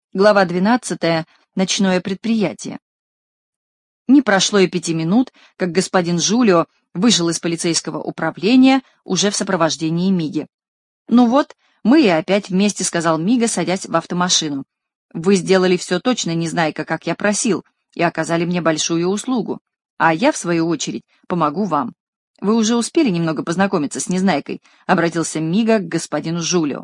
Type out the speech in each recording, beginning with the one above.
Глава 12. Ночное предприятие. Не прошло и 5 минут, как господин Жулио вышел из полицейского управления уже в сопровождении Миги. «Ну вот, мы и опять вместе», — сказал Мига, садясь в автомашину. «Вы сделали все точно, Незнайка, как я просил, и оказали мне большую услугу. А я, в свою очередь, помогу вам. Вы уже успели немного познакомиться с Незнайкой?» — обратился Мига к господину Жулио.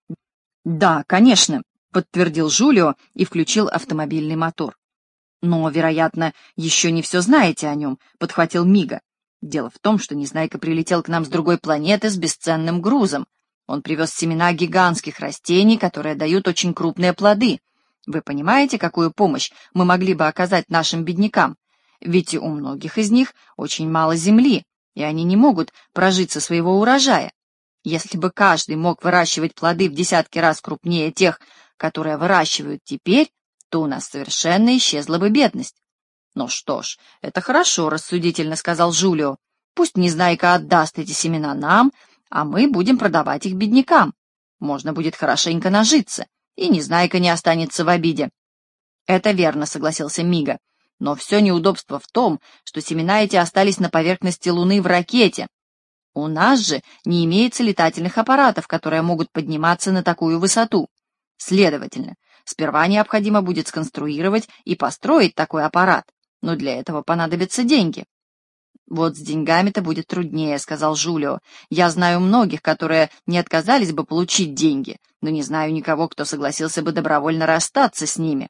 «Да, конечно», — подтвердил Жулио и включил автомобильный мотор. «Но, вероятно, еще не все знаете о нем», — подхватил Мига. «Дело в том, что Незнайка прилетел к нам с другой планеты с бесценным грузом. Он привез семена гигантских растений, которые дают очень крупные плоды. Вы понимаете, какую помощь мы могли бы оказать нашим беднякам? Ведь у многих из них очень мало земли, и они не могут прожить со своего урожая. Если бы каждый мог выращивать плоды в десятки раз крупнее тех, которые выращивают теперь, то у нас совершенно исчезла бы бедность». «Ну что ж, это хорошо», — рассудительно сказал Жулио. «Пусть Незнайка отдаст эти семена нам, а мы будем продавать их беднякам. Можно будет хорошенько нажиться, и Незнайка не останется в обиде». «Это верно», — согласился Мига. «Но все неудобство в том, что семена эти остались на поверхности Луны в ракете. У нас же не имеется летательных аппаратов, которые могут подниматься на такую высоту. Следовательно, сперва необходимо будет сконструировать и построить такой аппарат, но для этого понадобятся деньги». «Вот с деньгами-то будет труднее», — сказал Жулио. «Я знаю многих, которые не отказались бы получить деньги, но не знаю никого, кто согласился бы добровольно расстаться с ними».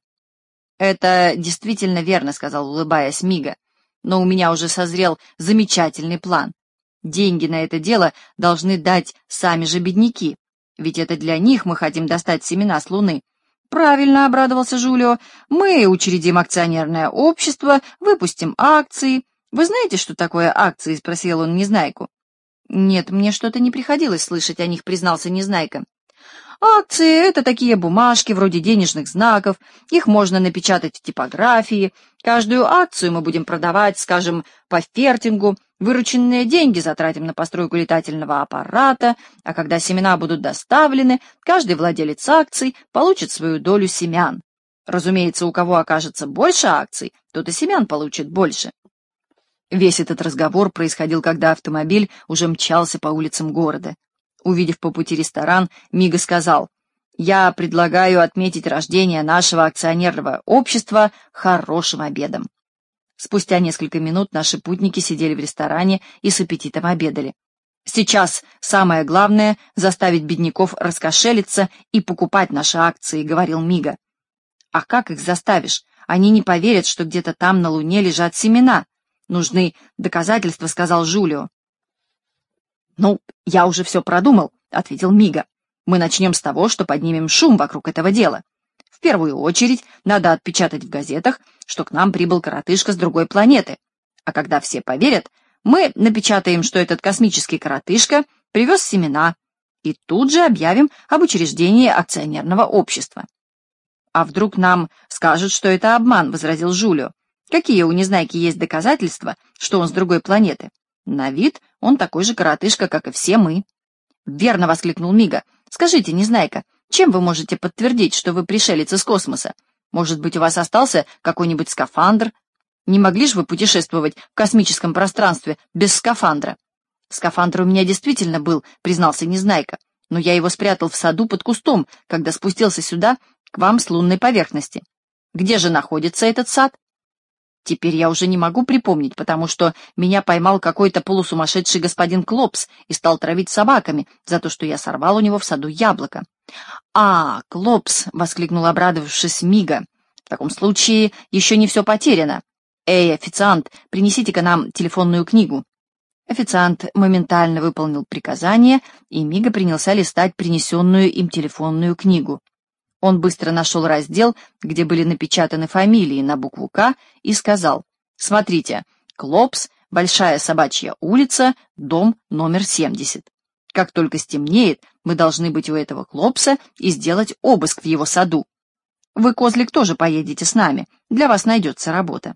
«Это действительно верно», — сказал, улыбаясь Мига. «Но у меня уже созрел замечательный план. Деньги на это дело должны дать сами же бедняки, ведь это для них мы хотим достать семена с Луны». «Правильно», — обрадовался Жулио. «Мы учредим акционерное общество, выпустим акции». «Вы знаете, что такое акции?» — спросил он Незнайку. «Нет, мне что-то не приходилось слышать о них», — признался Незнайка. «Акции — это такие бумажки, вроде денежных знаков. Их можно напечатать в типографии. Каждую акцию мы будем продавать, скажем, по фертингу. Вырученные деньги затратим на постройку летательного аппарата, а когда семена будут доставлены, каждый владелец акций получит свою долю семян. Разумеется, у кого окажется больше акций, тот и семян получит больше». Весь этот разговор происходил, когда автомобиль уже мчался по улицам города. Увидев по пути ресторан, Мига сказал: «Я предлагаю отметить рождение нашего акционерного общества хорошим обедом». Спустя несколько минут наши путники сидели в ресторане и с аппетитом обедали. «Сейчас самое главное — заставить бедняков раскошелиться и покупать наши акции», — говорил Мига. «А как их заставишь? Они не поверят, что где-то там на Луне лежат семена. Нужны доказательства», — сказал Жулио. «Ну, я уже все продумал», — ответил Мига. «Мы начнем с того, что поднимем шум вокруг этого дела. В первую очередь надо отпечатать в газетах, что к нам прибыл коротышка с другой планеты. А когда все поверят, мы напечатаем, что этот космический коротышка привез семена, и тут же объявим об учреждении акционерного общества». «А вдруг нам скажут, что это обман?» — возразил Жулио. «Какие у Незнайки есть доказательства, что он с другой планеты? На вид он такой же коротышка, как и все мы». «Верно!» — воскликнул Мига. «Скажите, Незнайка, чем вы можете подтвердить, что вы пришелец из космоса? Может быть, у вас остался какой-нибудь скафандр? Не могли же вы путешествовать в космическом пространстве без скафандра?» «Скафандр у меня действительно был», — признался Незнайка, «но я его спрятал в саду под кустом, когда спустился сюда, к вам с лунной поверхности. Где же находится этот сад?» «Теперь я уже не могу припомнить, потому что меня поймал какой-то полусумасшедший господин Клопс и стал травить собаками за то, что я сорвал у него в саду яблоко». «А, Клопс!» — воскликнул, обрадовавшись Мига. «В таком случае еще не все потеряно. Эй, официант, принесите-ка нам телефонную книгу». Официант моментально выполнил приказание, и Мига принялся листать принесенную им телефонную книгу. Он быстро нашел раздел, где были напечатаны фамилии на букву «К», и сказал: «Смотрите, Клопс, Большая Собачья улица, дом номер 70. Как только стемнеет, мы должны быть у этого Клопса и сделать обыск в его саду. Вы, Козлик, тоже поедете с нами, для вас найдется работа».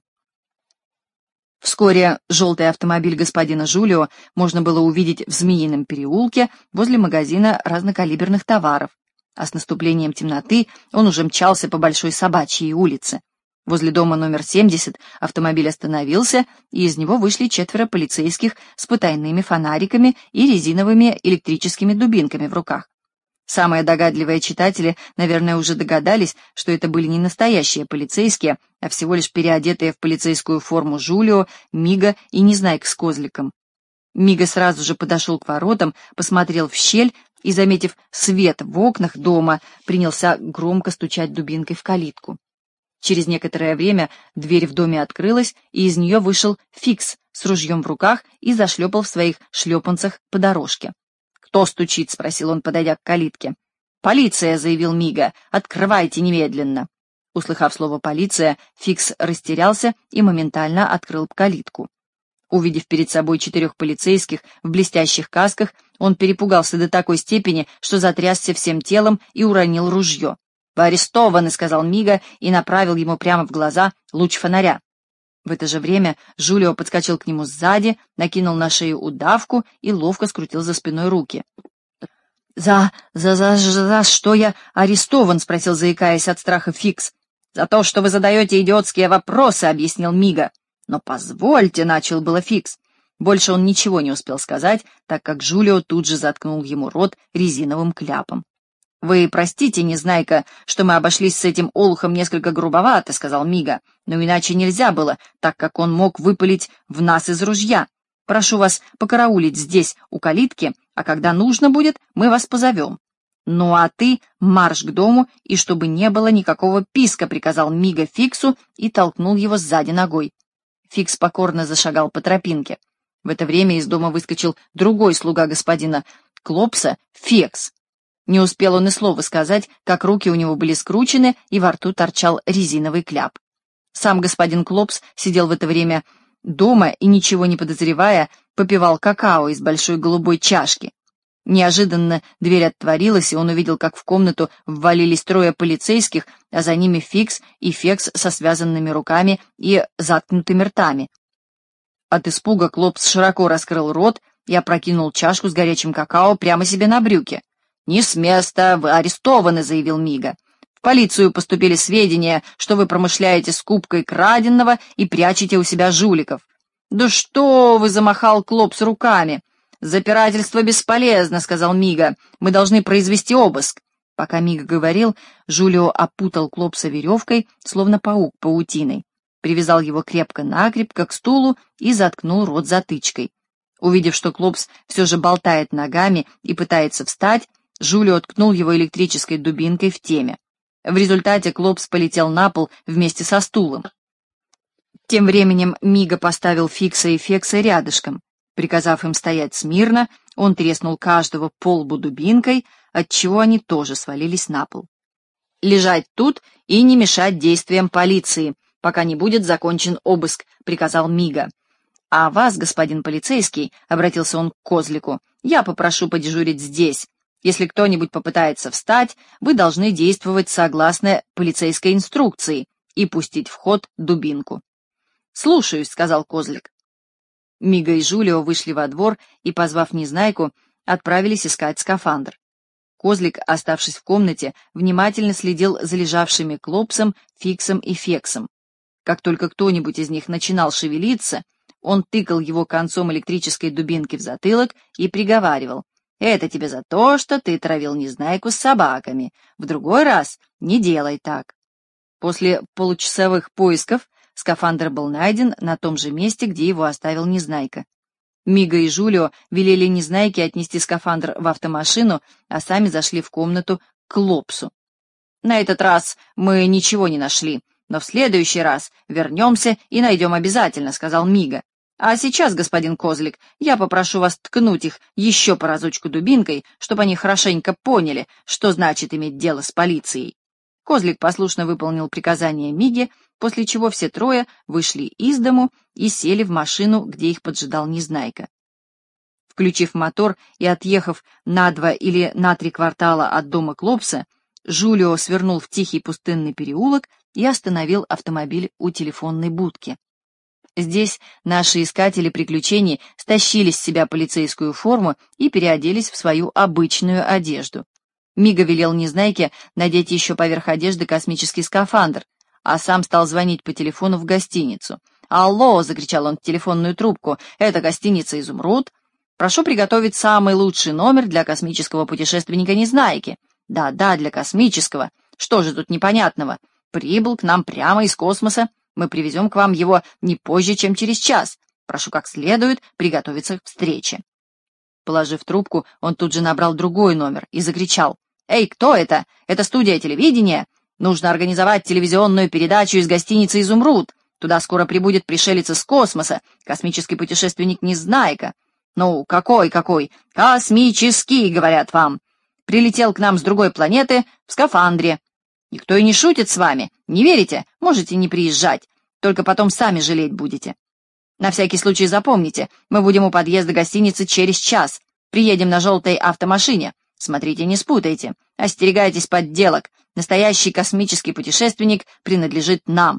Вскоре желтый автомобиль господина Жулио можно было увидеть в Змеином переулке возле магазина разнокалиберных товаров. а с наступлением темноты он уже мчался по Большой Собачьей улице. Возле дома номер 70 автомобиль остановился, и из него вышли 4 полицейских с потайными фонариками и резиновыми электрическими дубинками в руках. Самые догадливые читатели, наверное, уже догадались, что это были не настоящие полицейские, а всего лишь переодетые в полицейскую форму Жулио, Мига и Незнайка с Козликом. Мига сразу же подошел к воротам, посмотрел в щель и, заметив свет в окнах дома, принялся громко стучать дубинкой в калитку. Через некоторое время дверь в доме открылась, и из нее вышел Фикс с ружьем в руках и зашлепал в своих шлепанцах по дорожке. «Кто стучит?» — спросил он, подойдя к калитке. «Полиция!» — заявил Мига. «Открывайте немедленно!» Услыхав слово «полиция», Фикс растерялся и моментально открыл калитку. Увидев перед собой 4 полицейских в блестящих касках, он перепугался до такой степени, что затрясся всем телом и уронил ружье. «Вы арестованы!» — сказал Мига и направил ему прямо в глаза луч фонаря. В это же время Жулио подскочил к нему сзади, накинул на шею удавку и ловко скрутил за спиной руки. «За что я арестован?» — спросил, заикаясь от страха, Фикс. «За то, что вы задаете идиотские вопросы», — объяснил Мига. «Но позвольте», — начал было Фикс. Больше он ничего не успел сказать, так как Жулио тут же заткнул ему рот резиновым кляпом. «Вы простите, Незнайка, что мы обошлись с этим олухом несколько грубовато», — сказал Мига, «но иначе нельзя было, так как он мог выпалить в нас из ружья. Прошу вас покараулить здесь, у калитки, а когда нужно будет, мы вас позовем». «Ну а ты марш к дому, и чтобы не было никакого писка», — приказал Мига Фиксу и толкнул его сзади ногой. Фикс покорно зашагал по тропинке. В это время из дома выскочил другой слуга господина Клопса, Фекс. Не успел он и слова сказать, как руки у него были скручены, и во рту торчал резиновый кляп. Сам господин Клопс сидел в это время дома и, ничего не подозревая, попивал какао из большой голубой чашки. Неожиданно дверь отворилась, и он увидел, как в комнату ввалились 3 полицейских, а за ними Фикс и Фекс со связанными руками и заткнутыми ртами. От испуга Клопс широко раскрыл рот и опрокинул чашку с горячим какао прямо себе на брюки. «Не с места, вы арестованы», — заявил Мига. «В полицию поступили сведения, что вы промышляете скупкой краденого и прячете у себя жуликов». «Да что вы!» — замахал Клопс руками. «Запирательство бесполезно», — сказал Мига. «Мы должны произвести обыск». Пока Мига говорил, Жулио опутал Клопса веревкой, словно паук паутиной, привязал его крепко-накрепко к стулу и заткнул рот затычкой. Увидев, что Клопс все же болтает ногами и пытается встать, Жулио ткнул его электрической дубинкой в теме. В результате Клопс полетел на пол вместе со стулом. Тем временем Мига поставил Фикса и Фекса рядышком. Приказав им стоять смирно, он треснул каждого по лбу дубинкой, отчего они тоже свалились на пол. «Лежать тут и не мешать действиям полиции, пока не будет закончен обыск», — приказал Мига. «А вас, господин полицейский», — обратился он к Козлику, — «я попрошу подежурить здесь. Если кто-нибудь попытается встать, вы должны действовать согласно полицейской инструкции и пустить в ход дубинку». «Слушаюсь», — сказал Козлик. Мига и Жулио вышли во двор и, позвав Незнайку, отправились искать скафандр. Козлик, оставшись в комнате, внимательно следил за лежавшими Клопсом, Фиксом и Фексом. Как только кто-нибудь из них начинал шевелиться, он тыкал его концом электрической дубинки в затылок и приговаривал: «Это тебе за то, что ты травил Незнайку с собаками. В другой раз не делай так». После получасовых поисков скафандр был найден на том же месте, где его оставил Незнайка. Мига и Жулио велели Незнайке отнести скафандр в автомашину, а сами зашли в комнату к Клопсу. «На этот раз мы ничего не нашли, но в следующий раз вернемся и найдем обязательно», — сказал Мига. «А сейчас, господин Козлик, я попрошу вас ткнуть их еще по разочку дубинкой, чтобы они хорошенько поняли, что значит иметь дело с полицией». Козлик послушно выполнил приказание Миги, после чего все 3 вышли из дому и сели в машину, где их поджидал Незнайка. Включив мотор и отъехав на 2 или на 3 квартала от дома Клопса, Жулио свернул в тихий пустынный переулок и остановил автомобиль у телефонной будки. Здесь наши искатели приключений стащили с себя полицейскую форму и переоделись в свою обычную одежду. Мига велел Незнайке надеть еще поверх одежды космический скафандр, а сам стал звонить по телефону в гостиницу. «Алло!» — закричал он в телефонную трубку. «Это гостиница «Изумруд». Прошу приготовить самый лучший номер для космического путешественника Незнайки». «Да, для космического. Что же тут непонятного? Прибыл к нам прямо из космоса. Мы привезем к вам его не позже, чем через час. Прошу как следует приготовиться к встрече». Положив трубку, он тут же набрал другой номер и закричал: «Эй, кто это? Это студия телевидения? Нужно организовать телевизионную передачу из гостиницы «Изумруд». Туда скоро прибудет пришелец из космоса, космический путешественник Незнайка». «Ну, какой? Космический, говорят вам. Прилетел к нам с другой планеты в скафандре. Никто и не шутит с вами. Не верите? Можете не приезжать. Только потом сами жалеть будете. На всякий случай запомните, мы будем у подъезда гостиницы через час. Приедем на желтой автомашине. Смотрите, не спутайте. Остерегайтесь подделок. Настоящий космический путешественник принадлежит нам».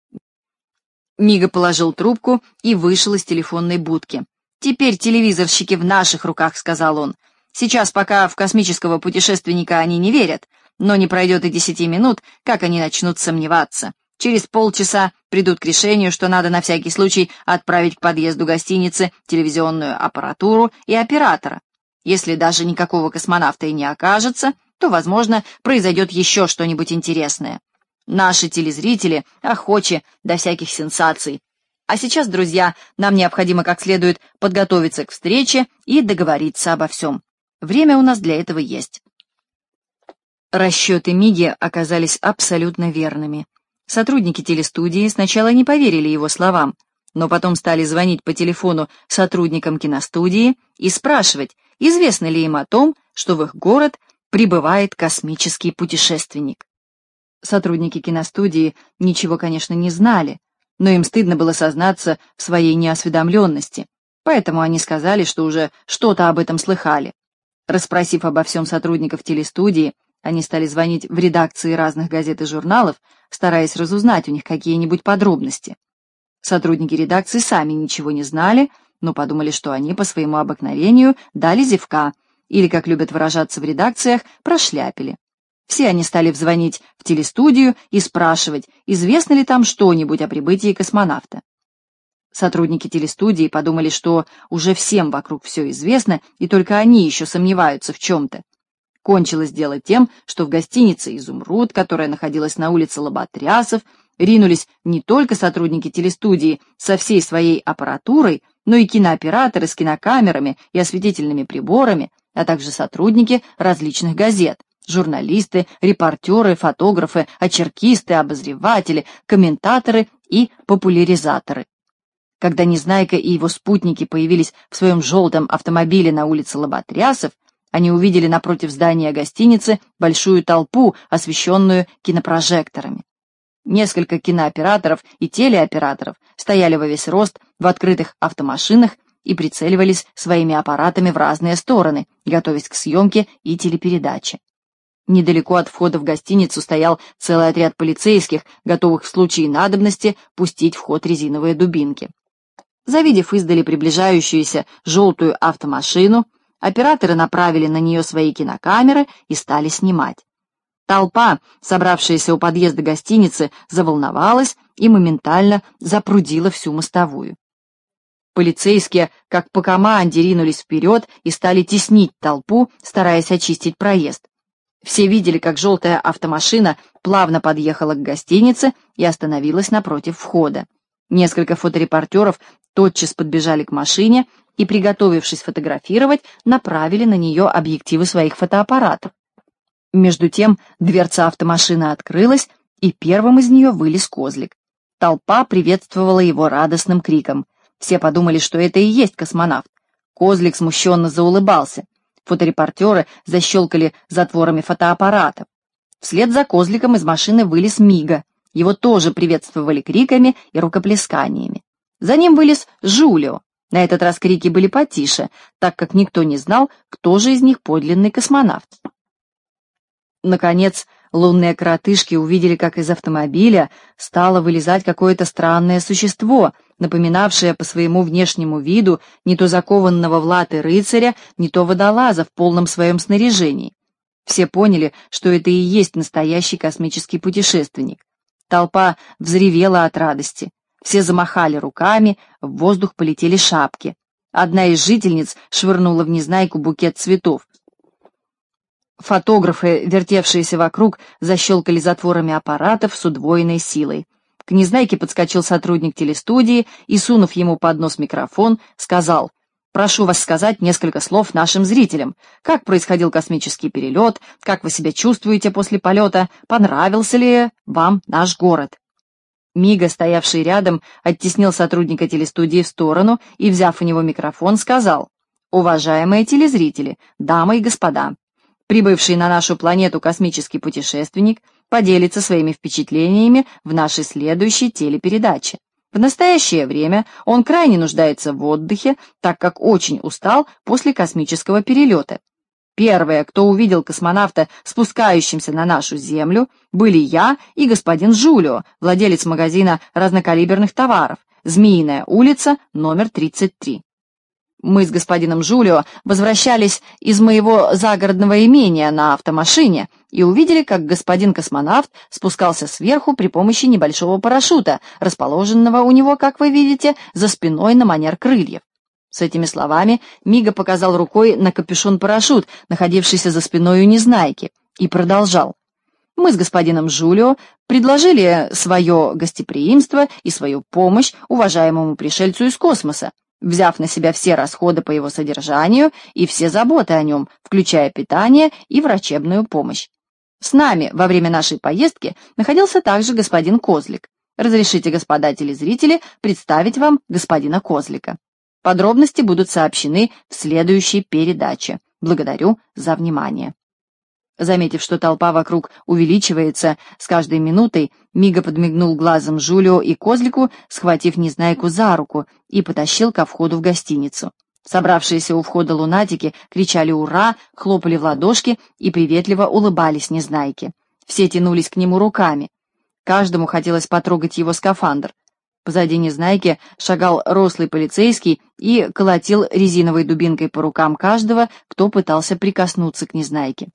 Мига положил трубку и вышел из телефонной будки. «Теперь телевизорщики в наших руках», — сказал он. «Сейчас пока в космического путешественника они не верят, но не пройдет и 10 минут, как они начнут сомневаться. Через полчаса придут к решению, что надо на всякий случай отправить к подъезду гостиницы телевизионную аппаратуру и оператора. Если даже никакого космонавта и не окажется, то, возможно, произойдет еще что-нибудь интересное. Наши телезрители охочи до всяких сенсаций. А сейчас, друзья, нам необходимо как следует подготовиться к встрече и договориться обо всем. Время у нас для этого есть». Расчеты Миги оказались абсолютно верными. Сотрудники телестудии сначала не поверили его словам, но потом стали звонить по телефону сотрудникам киностудии и спрашивать, известно ли им о том, что в их город прибывает космический путешественник. Сотрудники киностудии ничего, конечно, не знали, но им стыдно было сознаться в своей неосведомленности, поэтому они сказали, что уже что-то об этом слыхали. Расспросив обо всем сотрудников телестудии, они стали звонить в редакции разных газет и журналов, стараясь разузнать у них какие-нибудь подробности. Сотрудники редакции сами ничего не знали, но подумали, что они по своему обыкновению дали зевка, или, как любят выражаться в редакциях, прошляпили. Все они стали звонить в телестудию и спрашивать, известно ли там что-нибудь о прибытии космонавта. Сотрудники телестудии подумали, что уже всем вокруг все известно, и только они еще сомневаются в чем-то. Кончилось дело тем, что в гостинице «Изумруд», которая находилась на улице Лоботрясов, ринулись не только сотрудники телестудии со всей своей аппаратурой, но и кинооператоры с кинокамерами и осветительными приборами, а также сотрудники различных газет, журналисты, репортеры, фотографы, очеркисты, обозреватели, комментаторы и популяризаторы. Когда Незнайка и его спутники появились в своем желтом автомобиле на улице Лоботрясов, они увидели напротив здания гостиницы большую толпу, освещенную кинопрожекторами. Несколько кинооператоров и телеоператоров стояли во весь рост в открытых автомашинах и прицеливались своими аппаратами в разные стороны, готовясь к съемке и телепередаче. Недалеко от входа в гостиницу стоял целый отряд полицейских, готовых в случае надобности пустить в ход резиновые дубинки. Завидев издали приближающуюся желтую автомашину, операторы направили на нее свои кинокамеры и стали снимать. Толпа, собравшаяся у подъезда гостиницы, заволновалась и моментально запрудила всю мостовую. Полицейские, как по команде, ринулись вперед и стали теснить толпу, стараясь очистить проезд. Все видели, как желтая автомашина плавно подъехала к гостинице и остановилась напротив входа. Несколько фоторепортеров тотчас подбежали к машине и, приготовившись фотографировать, направили на нее объективы своих фотоаппаратов. Между тем дверца автомашины открылась, и первым из нее вылез Козлик. Толпа приветствовала его радостным криком. Все подумали, что это и есть космонавт. Козлик смущенно заулыбался. Фоторепортеры защелкали затворами фотоаппаратов. Вслед за Козликом из машины вылез Мига. Его тоже приветствовали криками и рукоплесканиями. За ним вылез Жулио. На этот раз крики были потише, так как никто не знал, кто же из них подлинный космонавт. Наконец, лунные коротышки увидели, как из автомобиля стало вылезать какое-то странное существо, напоминавшее по своему внешнему виду не то закованного в латы рыцаря, не то водолаза в полном своем снаряжении. Все поняли, что это и есть настоящий космический путешественник. Толпа взревела от радости. Все замахали руками, в воздух полетели шапки. Одна из жительниц швырнула в Незнайку букет цветов. Фотографы, вертевшиеся вокруг, защелкали затворами аппаратов с удвоенной силой. К Незнайке подскочил сотрудник телестудии и, сунув ему под нос микрофон, сказал: «Прошу вас сказать несколько слов нашим зрителям. Как происходил космический перелет? Как вы себя чувствуете после полета? Понравился ли вам наш город?» Мига, стоявший рядом, оттеснил сотрудника телестудии в сторону и, взяв у него микрофон, сказал: «Уважаемые телезрители, дамы и господа, прибывший на нашу планету космический путешественник поделится своими впечатлениями в нашей следующей телепередаче. В настоящее время он крайне нуждается в отдыхе, так как очень устал после космического перелета. Первые, кто увидел космонавта спускающимся на нашу Землю, были я и господин Жулио, владелец магазина разнокалиберных товаров, Змеиная улица, номер 33. Мы с господином Жулио возвращались из моего загородного имения на автомашине и увидели, как господин космонавт спускался сверху при помощи небольшого парашюта, расположенного у него, как вы видите, за спиной на манер крыльев. С этими словами Мига показал рукой на капюшон-парашют, находившийся за спиной у Незнайки, и продолжал. Мы с господином Жулио предложили свое гостеприимство и свою помощь уважаемому пришельцу из космоса, взяв на себя все расходы по его содержанию и все заботы о нем, включая питание и врачебную помощь. С нами во время нашей поездки находился также господин Козлик. Разрешите, господа телезрители, представить вам господина Козлика. Подробности будут сообщены в следующей передаче. Благодарю за внимание». Заметив, что толпа вокруг увеличивается с каждой минутой, Мига подмигнул глазом Жулио и Козлику, схватив Незнайку за руку, и потащил ко входу в гостиницу. Собравшиеся у входа лунатики кричали «Ура!», хлопали в ладошки и приветливо улыбались Незнайке. Все тянулись к нему руками. Каждому хотелось потрогать его скафандр. Позади Незнайки шагал рослый полицейский и колотил резиновой дубинкой по рукам каждого, кто пытался прикоснуться к Незнайке.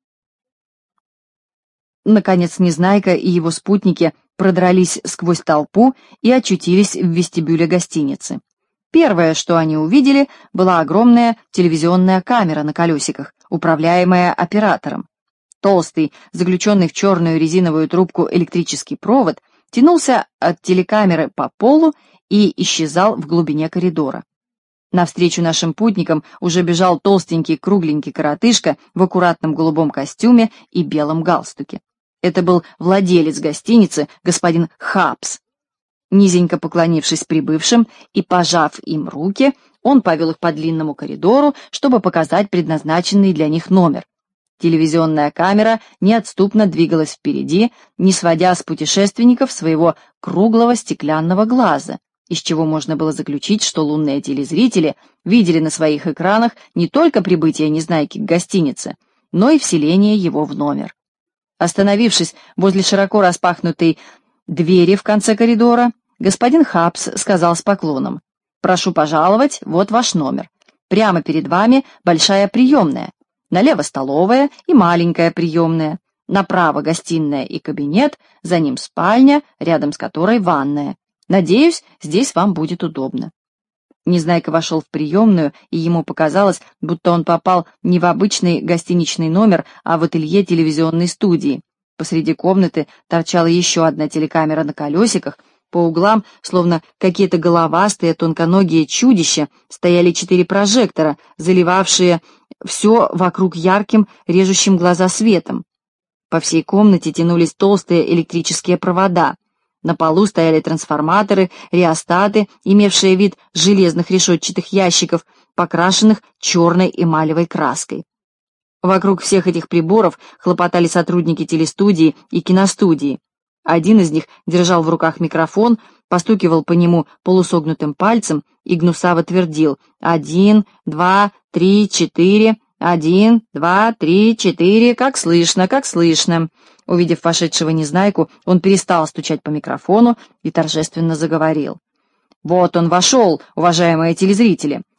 Наконец Незнайка и его спутники продрались сквозь толпу и очутились в вестибюле гостиницы. Первое, что они увидели, была огромная телевизионная камера на колесиках, управляемая оператором. Толстый, заключенный в черную резиновую трубку электрический провод, тянулся от телекамеры по полу и исчезал в глубине коридора. Навстречу нашим путникам уже бежал толстенький кругленький коротышка в аккуратном голубом костюме и белом галстуке. Это был владелец гостиницы, господин Хапс. Низенько поклонившись прибывшим и пожав им руки, он повел их по длинному коридору, чтобы показать предназначенный для них номер. Телевизионная камера неотступно двигалась впереди, не сводя с путешественников своего круглого стеклянного глаза, из чего можно было заключить, что лунные телезрители видели на своих экранах не только прибытие Незнайки к гостинице, но и вселение его в номер. Остановившись возле широко распахнутой двери в конце коридора, господин Хапс сказал с поклоном: «Прошу пожаловать, вот ваш номер. Прямо перед вами большая приемная, налево столовая и маленькая приемная, направо гостиная и кабинет, за ним спальня, рядом с которой ванная. Надеюсь, здесь вам будет удобно». Незнайка вошел в приемную, и ему показалось, будто он попал не в обычный гостиничный номер, а в ателье телевизионной студии. Посреди комнаты торчала еще одна телекамера на колесиках, по углам, словно какие-то головастые тонконогие чудища, стояли 4 прожектора, заливавшие все вокруг ярким, режущим глаза светом. По всей комнате тянулись толстые электрические провода. На полу стояли трансформаторы, реостаты, имевшие вид железных решетчатых ящиков, покрашенных черной эмалевой краской. Вокруг всех этих приборов хлопотали сотрудники телестудии и киностудии. Один из них держал в руках микрофон, постукивал по нему полусогнутым пальцем и гнусаво твердил: 1, 2, 3, 4, 1, 2, 3, 4, как слышно, как слышно. Увидев вошедшего Незнайку, он перестал стучать по микрофону и торжественно заговорил. «Вот он вошел, уважаемые телезрители.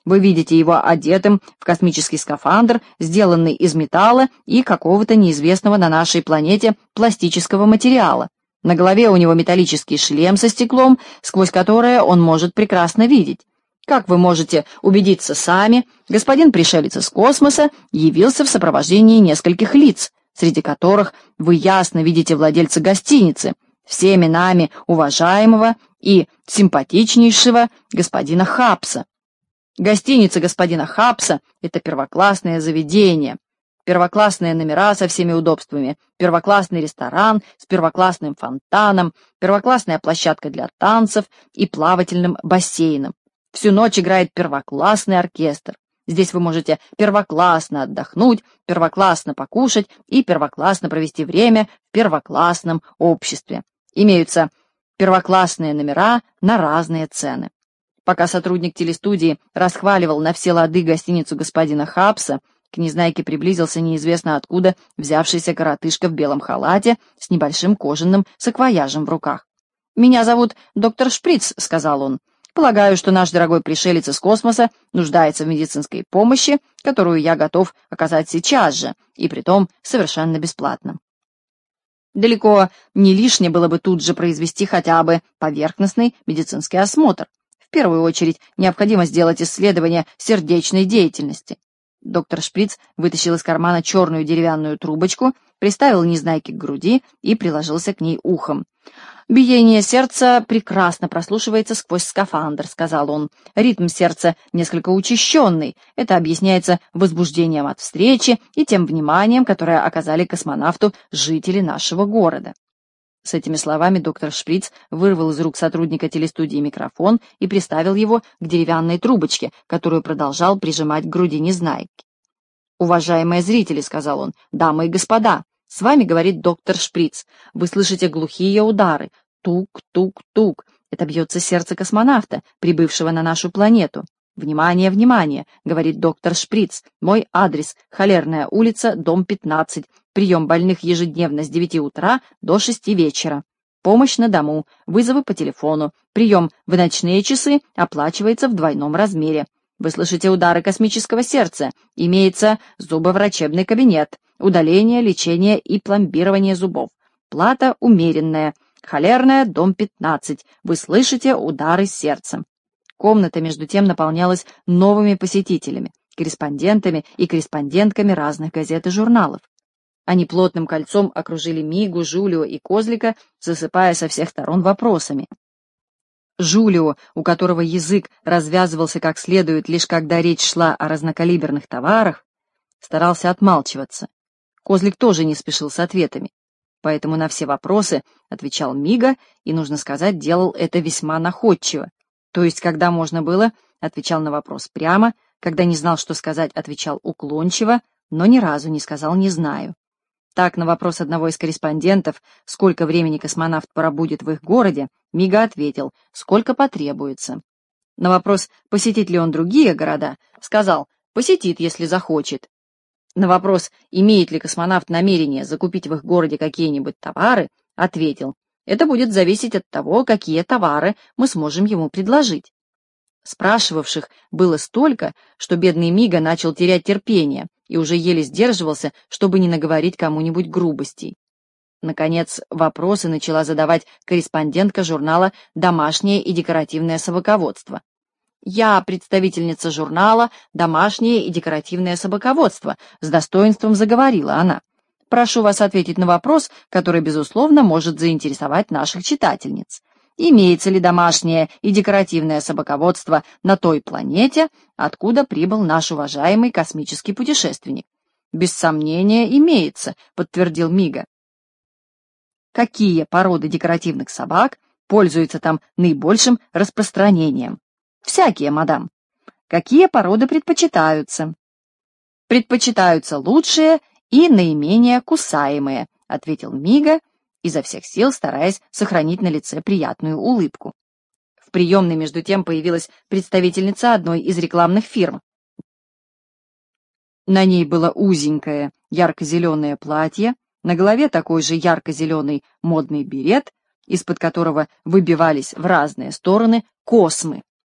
Вы видите его одетым в космический скафандр, сделанный из металла и какого-то неизвестного на нашей планете пластического материала. На голове у него металлический шлем со стеклом, сквозь которое он может прекрасно видеть. Как вы можете убедиться сами, господин пришелец из космоса явился в сопровождении нескольких лиц, среди которых вы ясно видите владельца гостиницы, всеми нами уважаемого и симпатичнейшего господина Хапса. Гостиница господина Хапса — это первоклассное заведение, первоклассные номера со всеми удобствами, первоклассный ресторан с первоклассным фонтаном, первоклассная площадка для танцев и плавательным бассейном. Всю ночь играет первоклассный оркестр. Здесь вы можете первоклассно отдохнуть, первоклассно покушать и первоклассно провести время в первоклассном обществе. Имеются первоклассные номера на разные цены. Пока сотрудник телестудии расхваливал на все лады гостиницу господина Хапса, к Незнайке приблизился неизвестно откуда взявшийся коротышка в белом халате с небольшим кожаным саквояжем в руках. «Меня зовут доктор Шприц», — сказал он. «Полагаю, что наш дорогой пришелец из космоса нуждается в медицинской помощи, которую я готов оказать сейчас же, и притом совершенно бесплатно». Далеко не лишнее было бы тут же произвести хотя бы поверхностный медицинский осмотр. В первую очередь необходимо сделать исследование сердечной деятельности. Доктор Шприц вытащил из кармана черную деревянную трубочку, приставил Незнайке к груди и приложился к ней ухом. «Биение сердца прекрасно прослушивается сквозь скафандр», — сказал он. «Ритм сердца несколько учащенный. Это объясняется возбуждением от встречи и тем вниманием, которое оказали космонавту жители нашего города». С этими словами доктор Шприц вырвал из рук сотрудника телестудии микрофон и приставил его к деревянной трубочке, которую продолжал прижимать к груди Незнайки. «Уважаемые зрители», — сказал он, — «дамы и господа, с вами говорит доктор Шприц. Вы слышите глухие удары. Тук-тук-тук. Это бьется сердце космонавта, прибывшего на нашу планету. «Внимание, внимание!» — говорит доктор Шприц. «Мой адрес — Холерная улица, дом 15. Прием больных ежедневно с 9 утра до 6 вечера. Помощь на дому, вызовы по телефону. Прием в ночные часы оплачивается в двойном размере. Вы слышите удары космического сердца. Имеется зубоврачебный кабинет. Удаление, лечение и пломбирование зубов. Плата умеренная. Холерная, дом 15. Вы слышите удары сердца». Комната, между тем, наполнялась новыми посетителями, корреспондентами и корреспондентками разных газет и журналов. Они плотным кольцом окружили Мигу, Жулио и Козлика, засыпая со всех сторон вопросами. Жулио, у которого язык развязывался как следует, лишь когда речь шла о разнокалиберных товарах, старался отмалчиваться. Козлик тоже не спешил с ответами, поэтому на все вопросы отвечал Мига и, нужно сказать, делал это весьма находчиво. То есть, когда можно было, отвечал на вопрос прямо, когда не знал, что сказать, отвечал уклончиво, но ни разу не сказал «не знаю». Так, на вопрос одного из корреспондентов, сколько времени космонавт пробудет в их городе, Мига ответил, сколько потребуется. На вопрос, посетит ли он другие города, сказал, посетит, если захочет. На вопрос, имеет ли космонавт намерение закупить в их городе какие-нибудь товары, ответил, это будет зависеть от того, какие товары мы сможем ему предложить. Спрашивавших было столько, что бедный Мига начал терять терпение и уже еле сдерживался, чтобы не наговорить кому-нибудь грубостей. Наконец, вопросы начала задавать корреспондентка журнала «Домашнее и декоративное собаководство». «Я представительница журнала «Домашнее и декоративное собаководство», — с достоинством заговорила она. «Прошу вас ответить на вопрос, который, безусловно, может заинтересовать наших читательниц. Имеется ли домашнее и декоративное собаководство на той планете, откуда прибыл наш уважаемый космический путешественник?» «Без сомнения, имеется», — подтвердил Мига. «Какие породы декоративных собак пользуются там наибольшим распространением?» «Всякие, мадам». «Какие породы предпочитаются?» «Предпочитаются лучшие и наименее кусаемые», — ответил Мига, изо всех сил стараясь сохранить на лице приятную улыбку. В приемной, между тем, появилась представительница одной из рекламных фирм. На ней было узенькое ярко-зеленое платье, на голове такой же ярко-зеленый модный берет, из-под которого выбивались в разные стороны космы.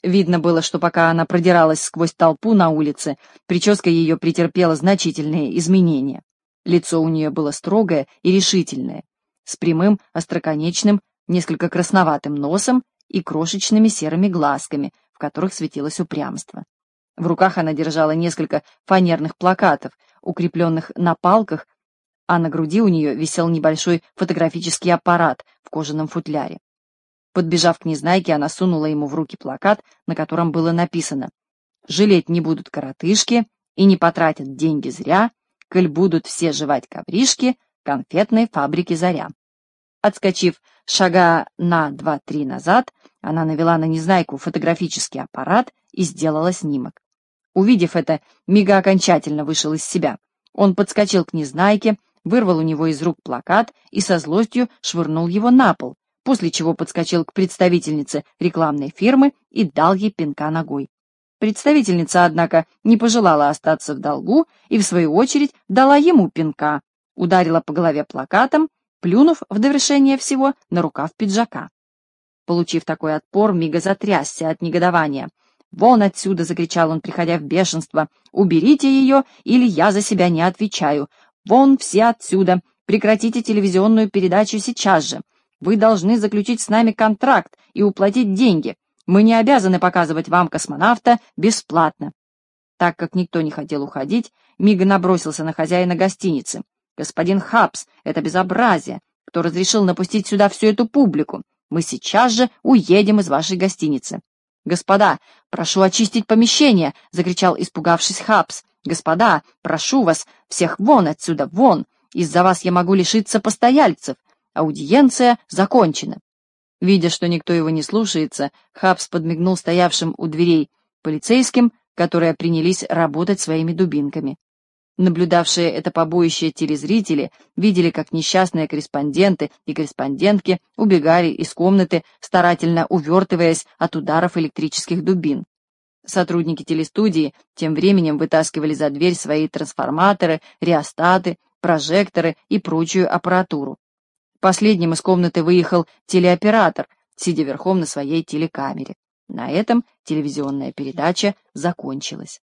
Видно было, что пока она продиралась сквозь толпу на улице, прическа ее претерпела значительные изменения. Лицо у нее было строгое и решительное, с прямым, остроконечным, несколько красноватым носом и крошечными серыми глазками, в которых светилось упрямство. В руках она держала несколько фанерных плакатов, укрепленных на палках, а на груди у нее висел небольшой фотографический аппарат в кожаном футляре. Подбежав к Незнайке, она сунула ему в руки плакат, на котором было написано: «Жалеть не будут коротышки и не потратят деньги зря, коль будут все жевать ковришки конфетной фабрики «Заря». Отскочив шага на 2-3 назад, она навела на Незнайку фотографический аппарат и сделала снимок. Увидев это, Мига окончательно вышел из себя. Он подскочил к Незнайке, вырвал у него из рук плакат и со злостью швырнул его на пол, после чего подскочил к представительнице рекламной фирмы и дал ей пинка ногой. Представительница, однако, не пожелала остаться в долгу и, в свою очередь, дала ему пинка, ударила по голове плакатом, плюнув в довершение всего на рукав пиджака. Получив такой отпор, Мига затрясся от негодования. «Вон отсюда!» — закричал он, приходя в бешенство. «Уберите ее, или я за себя не отвечаю! Вон все отсюда! Прекратите телевизионную передачу сейчас же! Вы должны заключить с нами контракт и уплатить деньги! Мы не обязаны показывать вам космонавта бесплатно!» Так как никто не хотел уходить, Мига набросился на хозяина гостиницы. «Господин Хабс, это безобразие! Кто разрешил напустить сюда всю эту публику? Мы сейчас же уедем из вашей гостиницы!» «Господа, прошу очистить помещение!» — закричал, испугавшись, Хабс. «Господа, прошу вас, всех вон отсюда, вон! Из-за вас я могу лишиться постояльцев! Аудиенция закончена!» Видя, что никто его не слушается, Хабс подмигнул стоявшим у дверей полицейским, которые принялись работать своими дубинками. Наблюдавшие это побоище телезрители видели, как несчастные корреспонденты и корреспондентки убегали из комнаты, старательно увертываясь от ударов электрических дубин. Сотрудники телестудии тем временем вытаскивали за дверь свои трансформаторы, реостаты, прожекторы и прочую аппаратуру. Последним из комнаты выехал телеоператор, сидя верхом на своей телекамере. На этом телевизионная передача закончилась.